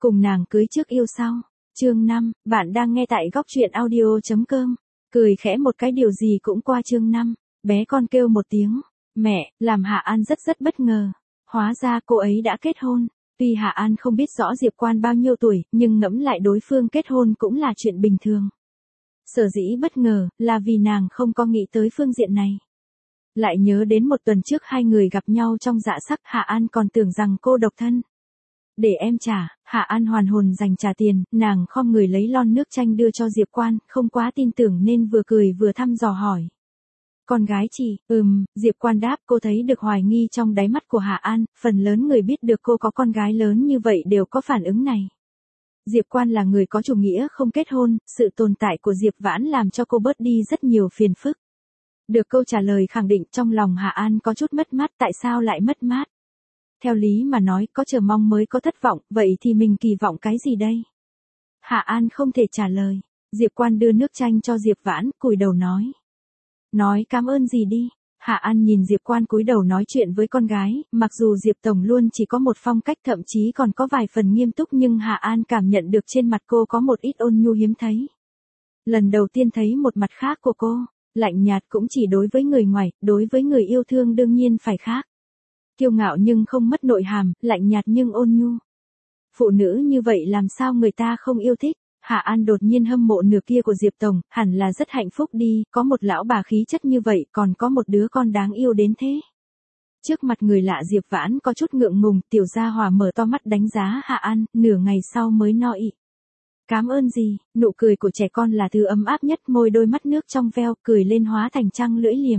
Cùng nàng cưới trước yêu sau. Chương 5, bạn đang nghe tại góc truyện audio.com. Cười khẽ một cái điều gì cũng qua chương 5, bé con kêu một tiếng, mẹ, làm Hạ An rất bất ngờ. Hóa ra cô ấy đã kết hôn. Tuy Hạ An không biết rõ Diệp Quan bao nhiêu tuổi, nhưng ngẫm lại đối phương kết hôn cũng là chuyện bình thường. Sở dĩ bất ngờ, là vì nàng không có nghĩ tới phương diện này. Lại nhớ đến một tuần trước hai người gặp nhau trong dạ sắc, Hạ An còn tưởng rằng cô độc thân. Để em trả, Hạ An hoàn hồn dành trả tiền, nàng khom người lấy lon nước chanh đưa cho Diệp Quan, không quá tin tưởng nên vừa cười vừa thăm dò hỏi. Con gái chị, Diệp Quan đáp, cô thấy được hoài nghi trong đáy mắt của Hạ An, phần lớn người biết được cô có con gái lớn như vậy đều có phản ứng này. Diệp Quan là người có chủ nghĩa không kết hôn, sự tồn tại của Diệp Vãn làm cho cô bớt đi rất nhiều phiền phức. Được câu trả lời khẳng định trong lòng Hạ An có chút mất mát, tại sao lại mất mát? Theo lý mà nói có chờ mong mới có thất vọng, vậy thì mình kỳ vọng cái gì đây? Hạ An không thể trả lời. Diệp Quan đưa nước chanh cho Diệp Vãn, cúi đầu nói. Nói cảm ơn gì đi. Hạ An nhìn Diệp Quan cúi đầu nói chuyện với con gái, mặc dù Diệp Tổng luôn chỉ có một phong cách thậm chí còn có vài phần nghiêm túc nhưng Hạ An cảm nhận được trên mặt cô có một ít ôn nhu hiếm thấy. Lần đầu tiên thấy một mặt khác của cô, lạnh nhạt cũng chỉ đối với người ngoài, đối với người yêu thương đương nhiên phải khác. Kiêu ngạo nhưng không mất nội hàm, lạnh nhạt nhưng ôn nhu. Phụ nữ như vậy làm sao người ta không yêu thích? Hạ An đột nhiên hâm mộ nửa kia của Diệp Tổng, hẳn là rất hạnh phúc đi, có một lão bà khí chất như vậy, còn có một đứa con đáng yêu đến thế. Trước mặt người lạ Diệp Vãn có chút ngượng ngùng, tiểu gia hỏa mở to mắt đánh giá Hạ An, nửa ngày sau mới no ị. Cảm ơn gì, nụ cười của trẻ con là thứ ấm áp nhất, môi đôi mắt nước trong veo, cười lên hóa thành trăng lưỡi liềm.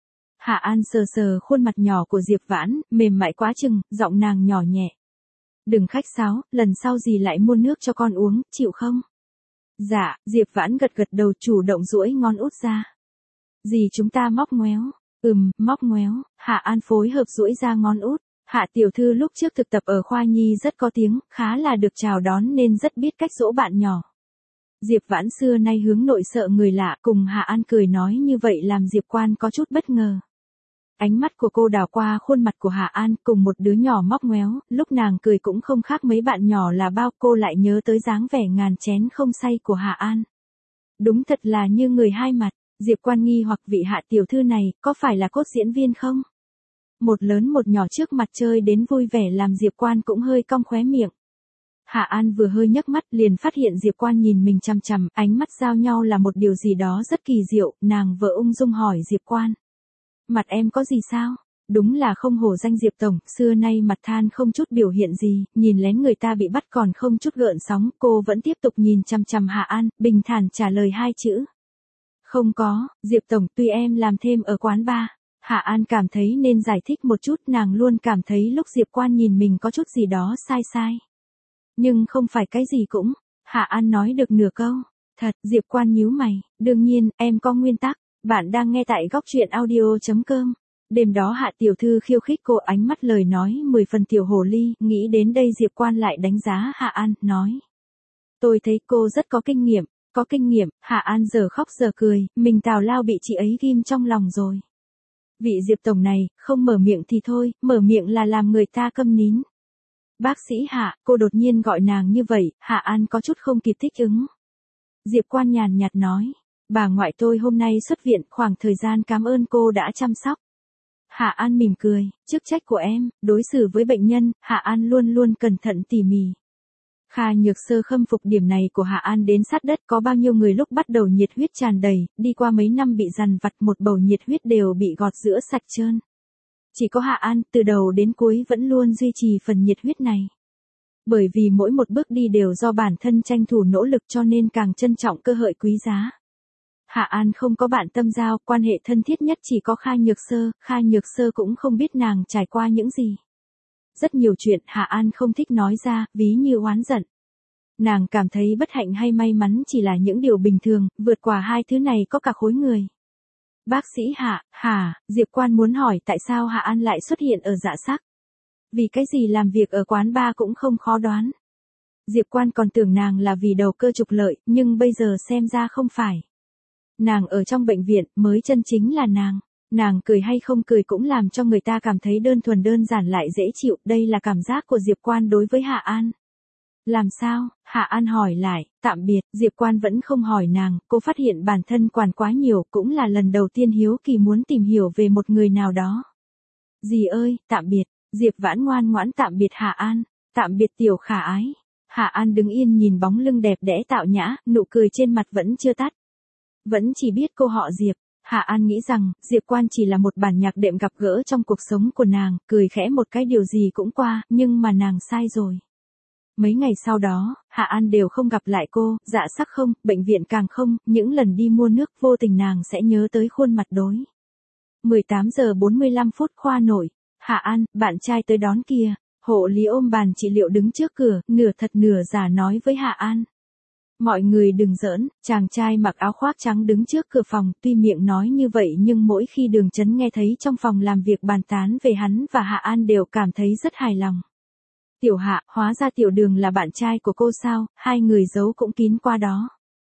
Hạ An sờ sờ khuôn mặt nhỏ của Diệp Vãn, mềm mại quá chừng, giọng nàng nhỏ nhẹ. Đừng khách sáo, lần sau dì lại mua nước cho con uống, chịu không? Dạ, Diệp Vãn gật đầu chủ động duỗi ngón út ra. Dì chúng ta móc ngoéo. Móc ngoéo, Hạ An phối hợp duỗi ra ngón út. Hạ tiểu thư lúc trước thực tập ở khoa nhi rất có tiếng, khá là được chào đón nên rất biết cách dỗ bạn nhỏ. Diệp Vãn xưa nay hướng nội sợ người lạ, cùng Hạ An cười nói như vậy làm Diệp Quan có chút bất ngờ. Ánh mắt của cô đảo qua khuôn mặt của Hạ An cùng một đứa nhỏ móc ngoéo, lúc nàng cười cũng không khác mấy bạn nhỏ là bao, cô lại nhớ tới dáng vẻ ngàn chén không say của Hạ An. Đúng thật là như người hai mặt, Diệp Quan nghi hoặc vị Hạ tiểu thư này, có phải là cốt diễn viên không? Một lớn một nhỏ trước mặt chơi đến vui vẻ làm Diệp Quan cũng hơi cong khóe miệng. Hạ An vừa hơi nhấc mắt liền phát hiện Diệp Quan nhìn mình chằm chằm, ánh mắt giao nhau là một điều gì đó rất kỳ diệu, nàng vợ ung dung hỏi Diệp Quan. Mặt em có gì sao? Đúng là không hổ danh Diệp Tổng, xưa nay mặt than không chút biểu hiện gì, nhìn lén người ta bị bắt còn không chút gợn sóng, cô vẫn tiếp tục nhìn chằm chằm Hạ An, bình thản trả lời hai chữ. Không có, Diệp Tổng, tuy em làm thêm ở quán bar. Hạ An cảm thấy nên giải thích một chút, nàng luôn cảm thấy lúc Diệp Quan nhìn mình có chút gì đó sai. Nhưng không phải cái gì cũng, Hạ An nói được nửa câu. Thật, Diệp Quan nhíu mày, đương nhiên, em có nguyên tắc. Bạn đang nghe tại góc truyện audio.com. Đêm đó Hạ tiểu thư khiêu khích cô, ánh mắt lời nói 10 phần tiểu hồ ly, nghĩ đến đây Diệp Quan lại đánh giá Hạ An, nói. Tôi thấy cô rất có kinh nghiệm, Hạ An giờ khóc giờ cười, mình tào lao bị chị ấy ghim trong lòng rồi. Vị Diệp Tổng này, không mở miệng thì thôi, mở miệng là làm người ta câm nín. Bác sĩ Hạ, cô đột nhiên gọi nàng như vậy, Hạ An có chút không kịp thích ứng. Diệp Quan nhàn nhạt nói. Bà ngoại tôi hôm nay xuất viện, khoảng thời gian cảm ơn cô đã chăm sóc. Hạ An mỉm cười, chức trách của em, đối xử với bệnh nhân, Hạ An luôn cẩn thận tỉ mỉ. Kha Nhược Sơ khâm phục điểm này của Hạ An đến sát đất, có bao nhiêu người lúc bắt đầu nhiệt huyết tràn đầy, đi qua mấy năm bị dằn vặt một bầu nhiệt huyết đều bị gọt rửa sạch trơn. Chỉ có Hạ An, từ đầu đến cuối vẫn luôn duy trì phần nhiệt huyết này. Bởi vì mỗi một bước đi đều do bản thân tranh thủ nỗ lực cho nên càng trân trọng cơ hội quý giá. Hạ An không có bạn tâm giao, quan hệ thân thiết nhất chỉ có Kha Nhược Sơ cũng không biết nàng trải qua những gì. Rất nhiều chuyện Hạ An không thích nói ra, ví như oán giận. Nàng cảm thấy bất hạnh hay may mắn chỉ là những điều bình thường, vượt qua hai thứ này có cả khối người. Bác sĩ Hạ, Diệp Quan muốn hỏi tại sao Hạ An lại xuất hiện ở dạ sắc. Vì cái gì làm việc ở quán bar cũng không khó đoán. Diệp Quan còn tưởng nàng là vì đầu cơ trục lợi, nhưng bây giờ xem ra không phải. Nàng ở trong bệnh viện mới chân chính là nàng cười hay không cười cũng làm cho người ta cảm thấy đơn thuần đơn giản lại dễ chịu, đây là cảm giác của Diệp Quan đối với Hạ An. Làm sao? Hạ An hỏi lại, tạm biệt, Diệp Quan vẫn không hỏi nàng, cô phát hiện bản thân quản quá nhiều, cũng là lần đầu tiên hiếu kỳ muốn tìm hiểu về một người nào đó. Dì ơi, tạm biệt, Diệp Vãn ngoan ngoãn tạm biệt Hạ An, tạm biệt tiểu khả ái. Hạ An đứng yên nhìn bóng lưng đẹp đẽ tạo nhã, nụ cười trên mặt vẫn chưa tắt. Vẫn chỉ biết cô họ Diệp. Hạ An nghĩ rằng, Diệp Quan chỉ là một bản nhạc đệm gặp gỡ trong cuộc sống của nàng, cười khẽ một cái điều gì cũng qua, nhưng mà nàng sai rồi. Mấy ngày sau đó, Hạ An đều không gặp lại cô, dạ sắc không, bệnh viện càng không, những lần đi mua nước vô tình nàng sẽ nhớ tới khuôn mặt đối. 18 giờ 45 phút khoa nội, Hạ An, bạn trai tới đón kìa, hộ lý ôm bàn trị liệu đứng trước cửa, nửa thật nửa giả nói với Hạ An. Mọi người đừng giỡn, chàng trai mặc áo khoác trắng đứng trước cửa phòng, tuy miệng nói như vậy nhưng mỗi khi Đường Chấn nghe thấy trong phòng làm việc bàn tán về hắn và Hạ An đều cảm thấy rất hài lòng. Tiểu Hạ, hóa ra Tiểu Đường là bạn trai của cô sao, hai người giấu cũng kín qua đó.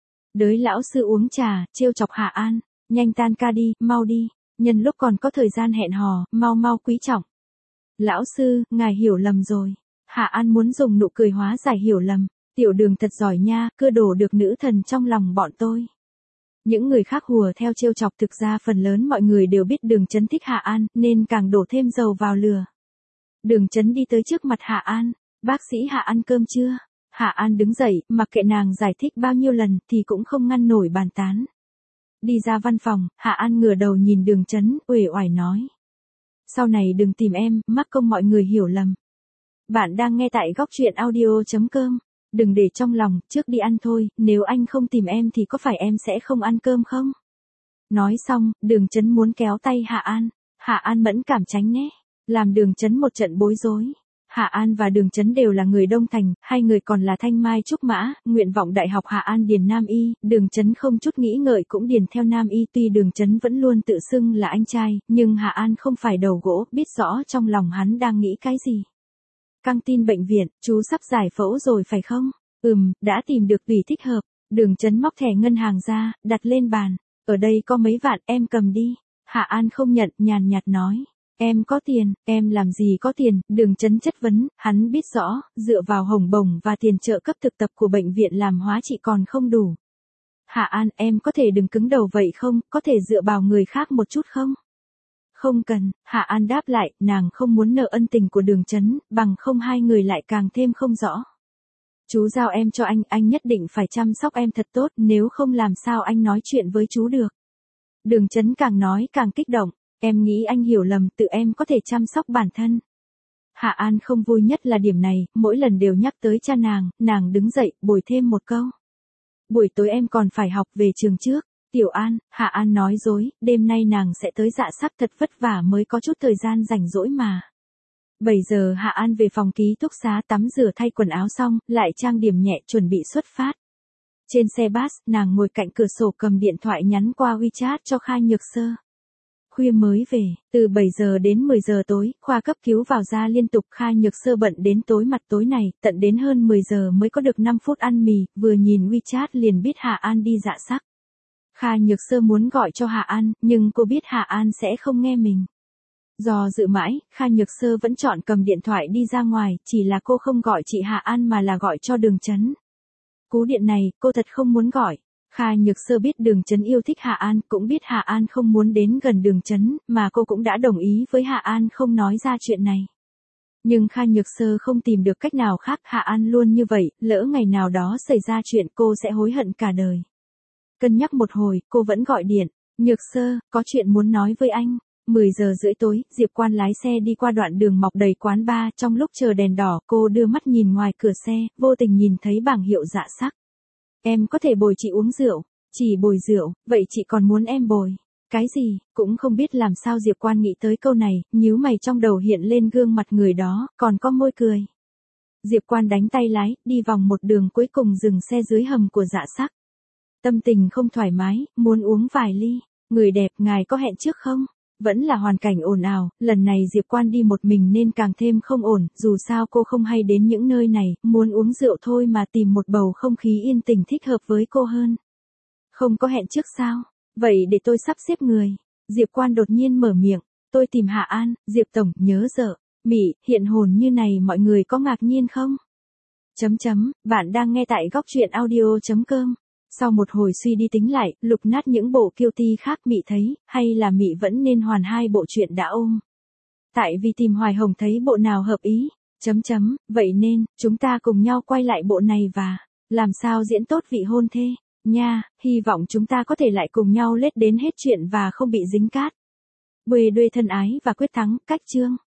Đới lão sư uống trà, trêu chọc Hạ An, nhanh tan ca đi, mau đi, nhân lúc còn có thời gian hẹn hò, mau mau quý trọng. Lão sư, ngài hiểu lầm rồi. Hạ An muốn dùng nụ cười hóa giải hiểu lầm. Tiểu Đường thật giỏi nha, cưa đổ được nữ thần trong lòng bọn tôi. Những người khác hùa theo trêu chọc, thực ra phần lớn mọi người đều biết Đường Chấn thích Hạ An, nên càng đổ thêm dầu vào lửa. Đường Chấn đi tới trước mặt Hạ An, bác sĩ Hạ ăn cơm chưa? Hạ An đứng dậy, mặc kệ nàng giải thích bao nhiêu lần thì cũng không ngăn nổi bàn tán. Đi ra văn phòng, Hạ An ngửa đầu nhìn Đường Chấn, uể oải nói. Sau này đừng tìm em, mắc công mọi người hiểu lầm. Bạn đang nghe tại góc truyện audio.com. Đừng để trong lòng, trước đi ăn thôi, nếu anh không tìm em thì có phải em sẽ không ăn cơm không? Nói xong, Đường Chấn muốn kéo tay Hạ An. Hạ An mẫn cảm tránh né, làm Đường Chấn một trận bối rối. Hạ An và Đường Chấn đều là người Đông Thành, hai người còn là Thanh Mai Trúc Mã, nguyện vọng đại học Hạ An điền Nam Y, Đường Chấn không chút nghĩ ngợi cũng điền theo Nam Y, tuy Đường Chấn vẫn luôn tự xưng là anh trai, nhưng Hạ An không phải đầu gỗ, biết rõ trong lòng hắn đang nghĩ cái gì. Căng tin bệnh viện, chú sắp giải phẫu rồi phải không? Đã tìm được tùy thích hợp. Đường Chấn móc thẻ ngân hàng ra, đặt lên bàn. Ở đây có mấy vạn, em cầm đi. Hạ An không nhận, nhàn nhạt nói. Em có tiền, em làm gì có tiền? Đường Chấn chất vấn, hắn biết rõ, dựa vào hồng bổng và tiền trợ cấp thực tập của bệnh viện làm hóa trị còn không đủ. Hạ An, em có thể đừng cứng đầu vậy không, có thể dựa vào người khác một chút không? Không cần, Hạ An đáp lại, nàng không muốn nợ ân tình của Đường Chấn, bằng không hai người lại càng thêm không rõ. Chú giao em cho anh nhất định phải chăm sóc em thật tốt, nếu không làm sao anh nói chuyện với chú được. Đường Chấn càng nói càng kích động, em nghĩ anh hiểu lầm, tự em có thể chăm sóc bản thân. Hạ An không vui nhất là điểm này, mỗi lần đều nhắc tới cha nàng đứng dậy, bồi thêm một câu. Buổi tối em còn phải học, về trường trước. Tiểu An, Hạ An nói dối, đêm nay nàng sẽ tới dạ sắc, thật vất vả mới có chút thời gian rảnh rỗi mà. 7 giờ Hạ An về phòng ký túc xá tắm rửa thay quần áo xong, lại trang điểm nhẹ chuẩn bị xuất phát. Trên xe bus, nàng ngồi cạnh cửa sổ cầm điện thoại nhắn qua WeChat cho Kha Nhược Sơ. Khuya mới về, từ 7 giờ đến 10 giờ tối, khoa cấp cứu vào ra liên tục, Kha Nhược Sơ bận đến tối mặt tối này, tận đến hơn 10 giờ mới có được 5 phút ăn mì, vừa nhìn WeChat liền biết Hạ An đi dạ sắc. Kha Nhược Sơ muốn gọi cho Hạ An, nhưng cô biết Hạ An sẽ không nghe mình. Do dự mãi, Kha Nhược Sơ vẫn chọn cầm điện thoại đi ra ngoài, chỉ là cô không gọi chị Hạ An mà là gọi cho Đường Chấn. Cú điện này, cô thật không muốn gọi. Kha Nhược Sơ biết Đường Chấn yêu thích Hạ An, cũng biết Hạ An không muốn đến gần Đường Chấn, mà cô cũng đã đồng ý với Hạ An không nói ra chuyện này. Nhưng Kha Nhược Sơ không tìm được cách nào khác, Hạ An luôn như vậy, lỡ ngày nào đó xảy ra chuyện cô sẽ hối hận cả đời. Cân nhắc một hồi, cô vẫn gọi điện. Nhược Sơ, có chuyện muốn nói với anh. 10 giờ rưỡi tối, Diệp Quan lái xe đi qua đoạn đường mọc đầy quán bar, trong lúc chờ đèn đỏ, cô đưa mắt nhìn ngoài cửa xe, vô tình nhìn thấy bảng hiệu dạ sắc. Em có thể bồi chị uống rượu. Chỉ bồi rượu, vậy chị còn muốn em bồi. Cái gì, cũng không biết làm sao Diệp Quan nghĩ tới câu này, nhíu mày trong đầu hiện lên gương mặt người đó, còn có môi cười. Diệp Quan đánh tay lái, đi vòng một đường cuối cùng dừng xe dưới hầm của dạ sắc. Tâm tình không thoải mái, muốn uống vài ly. Người đẹp, ngài có hẹn trước không? Vẫn là hoàn cảnh ồn ào, lần này Diệp Quan đi một mình nên càng thêm không ổn, dù sao cô không hay đến những nơi này, muốn uống rượu thôi mà tìm một bầu không khí yên tĩnh thích hợp với cô hơn. Không có hẹn trước sao? Vậy để tôi sắp xếp người. Diệp Quan đột nhiên mở miệng, tôi tìm Hạ An, Diệp Tổng, nhớ giờ, Mị, hiện hồn như này mọi người có ngạc nhiên không? Bạn đang nghe tại góc truyện audio.com. Sau một hồi suy đi tính lại, lục nát những bộ guilty khác Mị thấy, hay là Mị vẫn nên hoàn hai bộ truyện đã ôm. Tại vì tìm Hoài Hồng thấy bộ nào hợp ý. Vậy nên, chúng ta cùng nhau quay lại bộ này và làm sao diễn tốt vị hôn thê, nha, hy vọng chúng ta có thể lại cùng nhau lết đến hết chuyện và không bị dính cát. Quê đuê thân ái và quyết thắng, cách chương.